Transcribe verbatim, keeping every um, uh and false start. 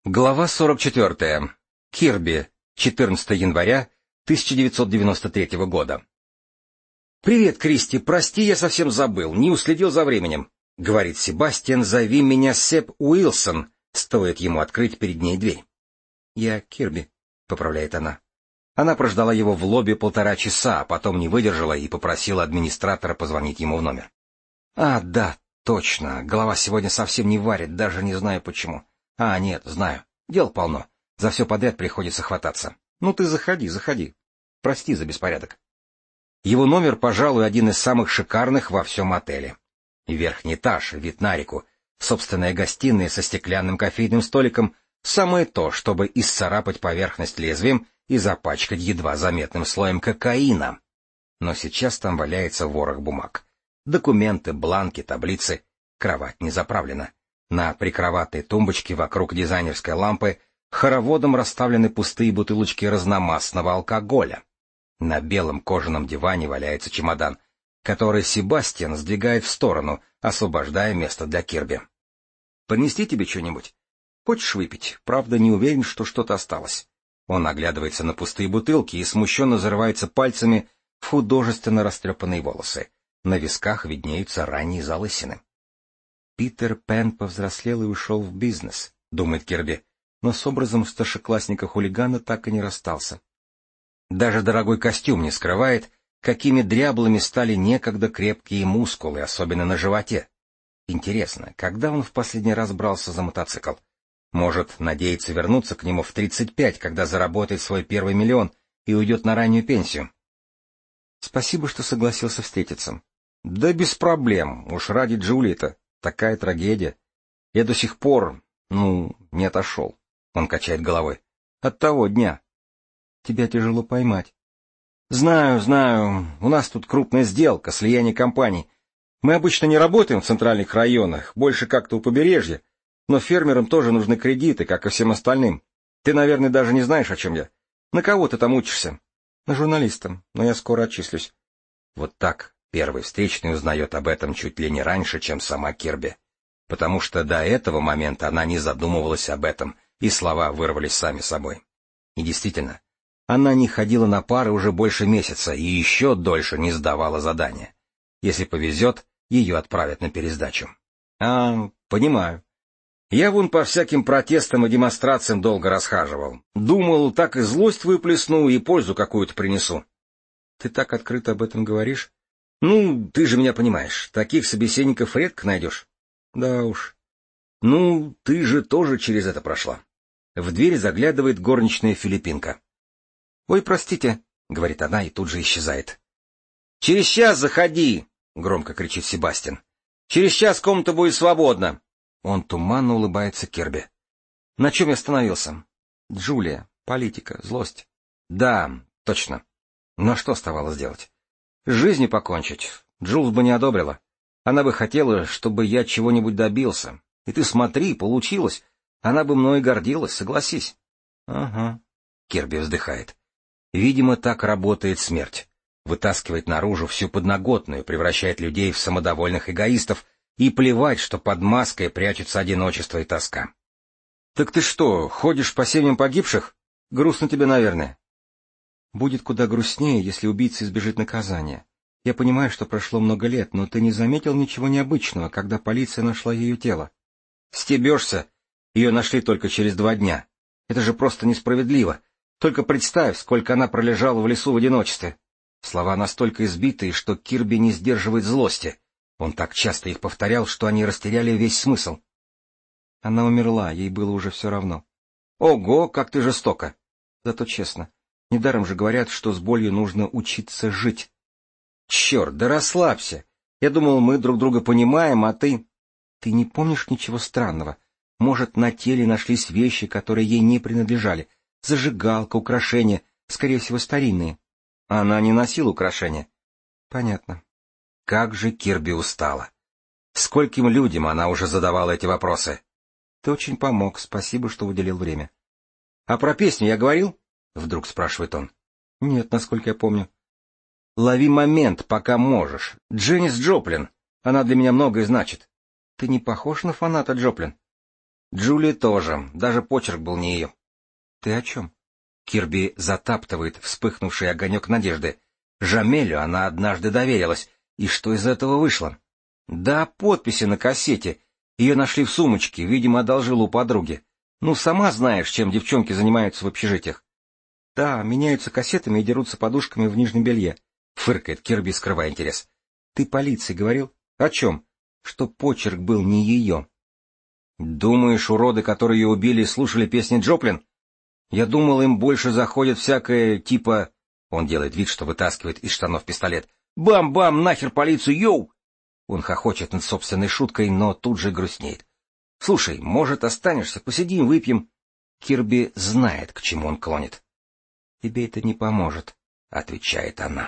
Глава сорок четвертая. Кирби. четырнадцатого января тысяча девятьсот девяносто третьего года. «Привет, Кристи, прости, я совсем забыл, не уследил за временем», — говорит Себастьян, — «зови меня Себ Уилсон», стоит ему открыть перед ней дверь. «Я Кирби», — поправляет она. Она прождала его в лобби полтора часа, а потом не выдержала и попросила администратора позвонить ему в номер. «А, да, точно, голова сегодня совсем не варит, даже не знаю почему. А, нет, знаю. Дел полно. За все подряд приходится хвататься. Ну ты заходи, заходи. Прости за беспорядок». Его номер, пожалуй, один из самых шикарных во всем отеле. Верхний этаж, вид на реку, собственная гостиная со стеклянным кофейным столиком — самое то, чтобы исцарапать поверхность лезвием и запачкать едва заметным слоем кокаина. Но сейчас там валяется ворох бумаг. Документы, бланки, таблицы. Кровать не заправлена. На прикроватной тумбочке вокруг дизайнерской лампы хороводом расставлены пустые бутылочки разномастного алкоголя. На белом кожаном диване валяется чемодан, который Себастьян сдвигает в сторону, освобождая место для Кирби. «Принести тебе что-нибудь? Хочешь выпить? Правда, не уверен, что что-то осталось». Он оглядывается на пустые бутылки и смущенно зарывается пальцами в художественно растрепанные волосы. На висках виднеются ранние залысины. «Питер Пен повзрослел и ушел в бизнес», — думает Кирби, но с образом старшеклассника-хулигана так и не расстался. Даже дорогой костюм не скрывает, какими дряблыми стали некогда крепкие мускулы, особенно на животе. Интересно, когда он в последний раз брался за мотоцикл? Может, надеется вернуться к нему в тридцать пять, когда заработает свой первый миллион и уйдет на раннюю пенсию? «Спасибо, что согласился встретиться». «Да без проблем, уж ради Джулии-то. Такая трагедия. Я до сих пор, ну, не отошел». Он качает головой. «От того дня». «Тебя тяжело поймать». «Знаю, знаю. У нас тут крупная сделка, слияние компаний. Мы обычно не работаем в центральных районах, больше как-то у побережья. Но фермерам тоже нужны кредиты, как и всем остальным. Ты, наверное, даже не знаешь, о чем я. На кого ты там учишься?» «На журналиста, но я скоро отчислюсь». Вот так первый встречный узнает об этом чуть ли не раньше, чем сама Кирби. Потому что до этого момента она не задумывалась об этом, и слова вырвались сами собой. И действительно, она не ходила на пары уже больше месяца и еще дольше не сдавала задания. Если повезет, ее отправят на пересдачу. А, понимаю. Я вон по всяким протестам и демонстрациям долго расхаживал. Думал, так и злость выплесну, и пользу какую-то принесу. Ты так открыто об этом говоришь? Ну, ты же меня понимаешь, таких собеседников редко найдешь. Да уж. Ну, ты же тоже через это прошла. В дверь заглядывает горничная филиппинка. «Ой, простите», — говорит она и тут же исчезает. «Через час заходи», — громко кричит Себастьян. «Через час комната будет свободна». Он туманно улыбается Кирби. «На чем я остановился?» «Джулия, политика, злость». «Да, точно. Но что оставалось делать? С жизнью покончить. Джулс бы не одобрила. Она бы хотела, чтобы я чего-нибудь добился. И ты смотри, получилось. Она бы мной гордилась, согласись». «Ага», — Кирби вздыхает. «Видимо, так работает смерть. Вытаскивает наружу всю подноготную, превращает людей в самодовольных эгоистов, и плевать, что под маской прячутся одиночество и тоска». «Так ты что, ходишь по семьям погибших? Грустно тебе, наверное». «Будет куда грустнее, если убийца избежит наказания. Я понимаю, что прошло много лет, но ты не заметил ничего необычного, когда полиция нашла ее тело?» «Стебешься. Ее нашли только через два дня. Это же просто несправедливо. Только представь, сколько она пролежала в лесу в одиночестве». Слова настолько избитые, что Кирби не сдерживает злости. Он так часто их повторял, что они растеряли весь смысл. Она умерла, ей было уже все равно. Ого, как ты жестоко! Зато честно. Недаром же говорят, что с болью нужно учиться жить. Черт, да расслабься. Я думал, мы друг друга понимаем, а ты... Ты не помнишь ничего странного? Может, на теле нашлись вещи, которые ей не принадлежали. Зажигалка, украшения, скорее всего, старинные. Она не носила украшения. Понятно. Как же Кирби устала. Скольким людям она уже задавала эти вопросы. Ты очень помог, спасибо, что уделил время. — А про песню я говорил? — вдруг спрашивает он. — Нет, насколько я помню. — Лови момент, пока можешь. Дженнис Джоплин. Она для меня многое значит. Ты не похож на фаната Джоплин? Джули тоже, даже почерк был не ее. Ты о чем? Кирби затаптывает вспыхнувший огонек надежды. Жамелю она однажды доверилась. И что из этого вышло? Да, подписи на кассете. Ее нашли в сумочке, видимо, одолжила у подруги. Ну, сама знаешь, чем девчонки занимаются в общежитиях. Да, меняются кассетами и дерутся подушками в нижнем белье. Фыркает Кирби, скрывая интерес. Ты полиции говорил? О чем? Что почерк был не ее. Думаешь, уроды, которые ее убили, слушали песни Джоплин? Я думал, им больше заходит всякое, типа... Он делает вид, что вытаскивает из штанов пистолет. Бам-бам, нахер полицию, йоу! Он хохочет над собственной шуткой, но тут же грустнеет. Слушай, может, останешься, посидим, выпьем? Кирби знает, к чему он клонит. Тебе это не поможет, отвечает она.